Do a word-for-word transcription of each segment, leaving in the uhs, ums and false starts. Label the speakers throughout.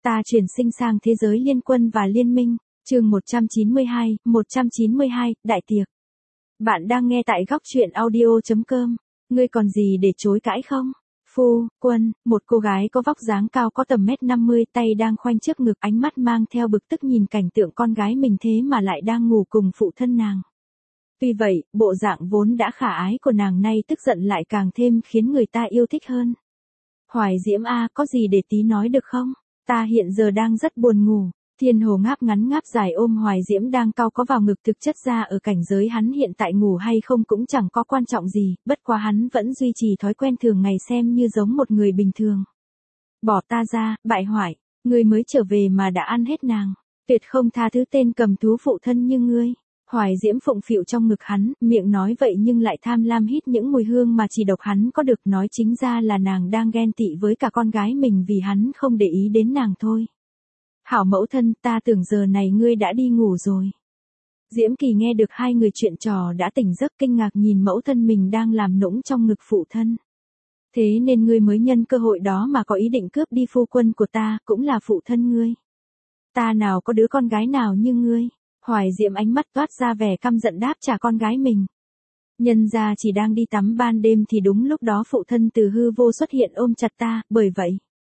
Speaker 1: Ta chuyển sinh sang thế giới liên quân và liên minh. Chương một trăm chín mươi hai, một trăm chín mươi hai, đại tiệc. Bạn đang nghe tại góc truyện audio chấm com. Ngươi còn gì để chối cãi không? Phu quân, một cô gái có vóc dáng cao có tầm mét năm mươi, tay đang khoanh trước ngực, ánh mắt mang theo bực tức nhìn cảnh tượng con gái mình thế mà lại đang ngủ cùng phụ thân nàng. Tuy vậy, bộ dạng vốn đã khả ái của nàng nay tức giận lại càng thêm khiến người ta yêu thích hơn. Hoài Diễm a, có gì để tí nói được không? Ta hiện giờ đang rất buồn ngủ. Thiên Hồ ngáp ngắn ngáp dài ôm Hoài Diễm đang cau có vào ngực, thực chất ra ở cảnh giới hắn hiện tại ngủ hay không cũng chẳng có quan trọng gì, bất quá hắn vẫn duy trì thói quen thường ngày xem như giống một người bình thường. Bỏ ta ra, bại hoại, ngươi mới trở về mà đã ăn hết nàng, tuyệt không tha thứ tên cầm thú phụ thân như ngươi. Hoài Diễm phụng phịu trong ngực hắn, miệng nói vậy nhưng lại tham lam hít những mùi hương mà chỉ độc hắn có được, nói chính ra là nàng đang ghen tị với cả con gái mình vì hắn không để ý đến nàng thôi. Hảo mẫu thân, ta tưởng giờ này ngươi đã đi ngủ rồi. Diễm Kỳ nghe được hai người chuyện trò đã tỉnh giấc, kinh ngạc nhìn mẫu thân mình đang làm nũng trong ngực phụ thân. Thế nên ngươi mới nhân cơ hội đó mà có ý định cướp đi phu quân của ta, cũng là phụ thân ngươi. Ta nào có đứa con gái nào như ngươi. Hoài Diễm ánh mắt toát ra vẻ căm giận đáp trả con gái mình. Nhân ra chỉ đang đi tắm ban đêm thì đúng lúc đó phụ thân từ hư vô xuất hiện ôm chặt ta, bởi vậy.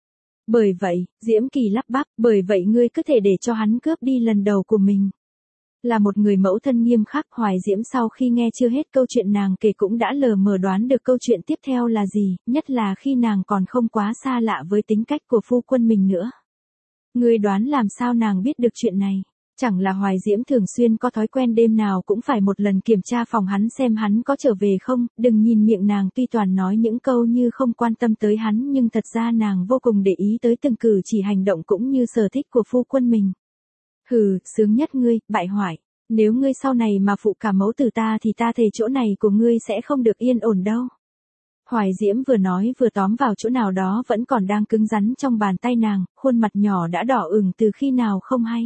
Speaker 1: Bởi vậy, Diễm Kỳ lắp bắp, bởi vậy ngươi cứ thể để cho hắn cướp đi lần đầu của mình. Là một người mẫu thân nghiêm khắc, Hoài Diễm sau khi nghe chưa hết câu chuyện nàng kể cũng đã lờ mờ đoán được câu chuyện tiếp theo là gì, nhất là khi nàng còn không quá xa lạ với tính cách của phu quân mình nữa. Ngươi đoán làm sao nàng biết được chuyện này? Chẳng là Hoài Diễm thường xuyên có thói quen đêm nào cũng phải một lần kiểm tra phòng hắn xem hắn có trở về không, đừng nhìn miệng nàng tuy toàn nói những câu như không quan tâm tới hắn nhưng thật ra nàng vô cùng để ý tới từng cử chỉ hành động cũng như sở thích của phu quân mình. Hừ, sướng nhất ngươi, bại hoại, nếu ngươi sau này mà phụ cả mẫu tử ta thì ta thề chỗ này của ngươi sẽ không được yên ổn đâu. Hoài Diễm vừa nói vừa tóm vào chỗ nào đó vẫn còn đang cứng rắn trong bàn tay nàng, khuôn mặt nhỏ đã đỏ ửng từ khi nào không hay.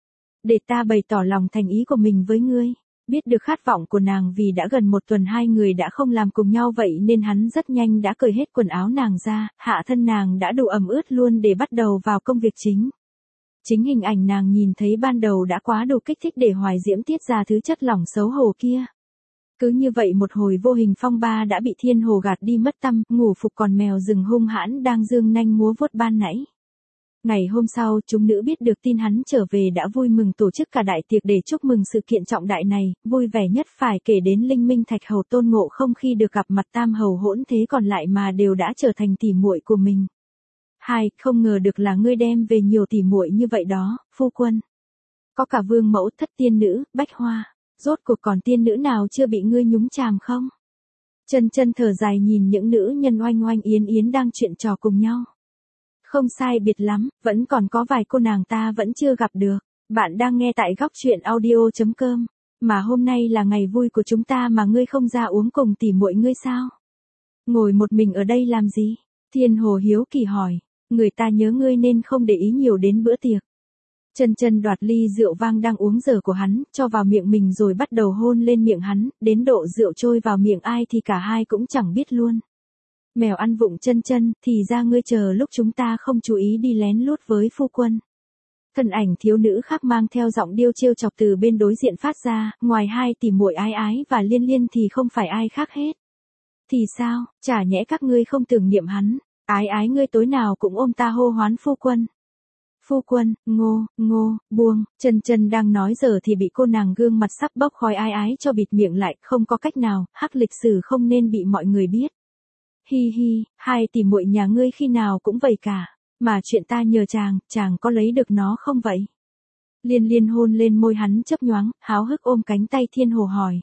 Speaker 1: Để ta bày tỏ lòng thành ý của mình với ngươi. Biết được khát vọng của nàng vì đã gần một tuần hai người đã không làm cùng nhau vậy nên hắn rất nhanh đã cởi hết quần áo nàng ra, hạ thân nàng đã đủ ẩm ướt luôn để bắt đầu vào công việc chính. Chính hình ảnh nàng nhìn thấy ban đầu đã quá đủ kích thích để Hoài Diễm tiết ra thứ chất lỏng xấu hổ kia. Cứ như vậy một hồi vô hình phong ba đã bị Thiên Hồ gạt đi mất tăm, ngủ phục còn mèo rừng hung hãn đang dương nanh múa vuốt ban nãy. Ngày hôm sau, chúng nữ biết được tin hắn trở về đã vui mừng tổ chức cả đại tiệc để chúc mừng sự kiện trọng đại này, vui vẻ nhất phải kể đến Linh Minh Thạch Hầu Tôn Ngộ Không khi được gặp mặt tam hầu hỗn thế còn lại mà đều đã trở thành tỉ muội của mình. Hai, không ngờ được là ngươi đem về nhiều tỉ muội như vậy đó, phu quân. Có cả vương mẫu, thất tiên nữ, bách hoa, rốt cuộc còn tiên nữ nào chưa bị ngươi nhúng chàm không? Chân chân thở dài nhìn những nữ nhân oanh oanh yến yến đang chuyện trò cùng nhau. Không sai biệt lắm, vẫn còn có vài cô nàng ta vẫn chưa gặp được. Bạn đang nghe tại góc truyện audio chấm com. Mà hôm nay là ngày vui của chúng ta mà ngươi không ra uống cùng tỉ muội ngươi sao? Ngồi một mình ở đây làm gì? Thiên Hồ hiếu kỳ hỏi. Người ta nhớ ngươi nên không để ý nhiều đến bữa tiệc. Chân chân đoạt ly rượu vang đang uống dở của hắn, cho vào miệng mình rồi bắt đầu hôn lên miệng hắn, đến độ rượu trôi vào miệng ai thì cả hai cũng chẳng biết luôn. Mèo ăn vụng chân chân, thì ra ngươi chờ lúc chúng ta không chú ý đi lén lút với phu quân. Thân ảnh thiếu nữ khác mang theo giọng điêu trêu chọc từ bên đối diện phát ra, ngoài hai tỉ muội Ái Ái và Liên Liên thì không phải ai khác hết. Thì sao, chả nhẽ các ngươi không tưởng niệm hắn, Ái Ái ngươi tối nào cũng ôm ta hô hoán phu quân. Phu quân, ngô, ngô, buông, chân chân đang nói giờ thì bị cô nàng gương mặt sắp bốc khói Ái Ái cho bịt miệng lại, không có cách nào, hắc lịch sử không nên bị mọi người biết. Hi hi, hai tỷ muội nhà ngươi khi nào cũng vậy cả, mà chuyện ta nhờ chàng, chàng có lấy được nó không vậy? Liên Liên hôn lên môi hắn chớp nhoáng, háo hức ôm cánh tay Thiên Hồ hỏi.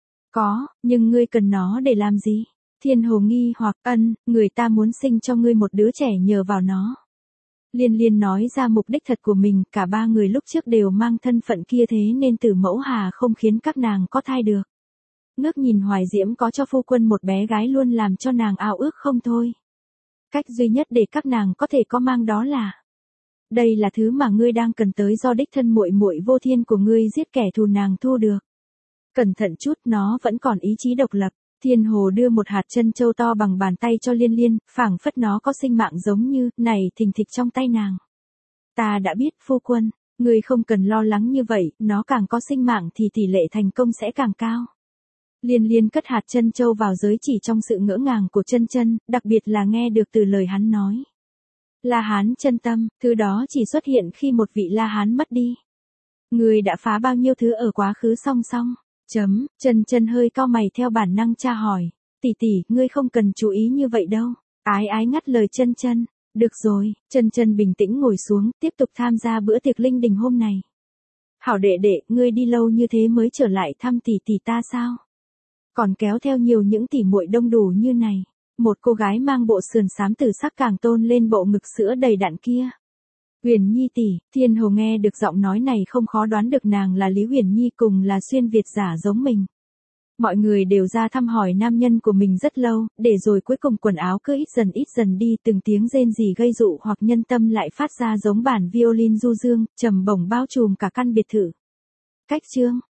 Speaker 1: Có, nhưng ngươi cần nó để làm gì? Thiên Hồ nghi hoặc ân, người ta muốn sinh cho ngươi một đứa trẻ nhờ vào nó. Liên Liên nói ra mục đích thật của mình, cả ba người lúc trước đều mang thân phận kia thế nên Tử Mẫu Hà không khiến các nàng có thai được. Ngước nhìn Hoài Diễm có cho phu quân một bé gái luôn làm cho nàng ao ước không thôi. Cách duy nhất để các nàng có thể có mang đó là đây là thứ mà ngươi đang cần tới do đích thân muội muội Vô Thiên của ngươi giết kẻ thù nàng thu được. Cẩn thận chút, nó vẫn còn ý chí độc lập. Thiên Hồ đưa một hạt chân châu to bằng bàn tay cho Liên Liên, phảng phất nó có sinh mạng giống như này thình thịch trong tay nàng. Ta đã biết phu quân, ngươi không cần lo lắng như vậy, nó càng có sinh mạng thì tỷ lệ thành công sẽ càng cao. Liên Liên cất hạt trân châu vào giới chỉ trong sự ngỡ ngàng của chân chân, đặc biệt là nghe được từ lời hắn nói. La Hán chân tâm, thứ đó chỉ xuất hiện khi một vị La Hán mất đi. Ngươi đã phá bao nhiêu thứ ở quá khứ song song. Chấm, chân chân hơi cau mày theo bản năng tra hỏi. Tỷ tỷ, ngươi không cần chú ý như vậy đâu. Ái ái ngắt lời chân chân. Được rồi, chân chân bình tĩnh ngồi xuống, tiếp tục tham gia bữa tiệc linh đình hôm này. Hảo đệ đệ, ngươi đi lâu như thế mới trở lại thăm tỷ tỷ ta sao? Còn kéo theo nhiều những tỷ muội đông đủ như này. Một cô gái mang bộ sườn xám tử sắc càng tôn lên bộ ngực sữa đầy đặn kia. Huyền Nhi tỷ, Thiên Hồ nghe được giọng nói này không khó đoán được nàng là Lý Huyền Nhi cùng là xuyên Việt giả giống mình. Mọi người đều ra thăm hỏi nam nhân của mình rất lâu, để rồi cuối cùng quần áo cứ ít dần ít dần đi, từng tiếng rên rỉ gây dụ hoặc nhân tâm lại phát ra giống bản violin du dương, trầm bổng bao trùm cả căn biệt thự. Cách chương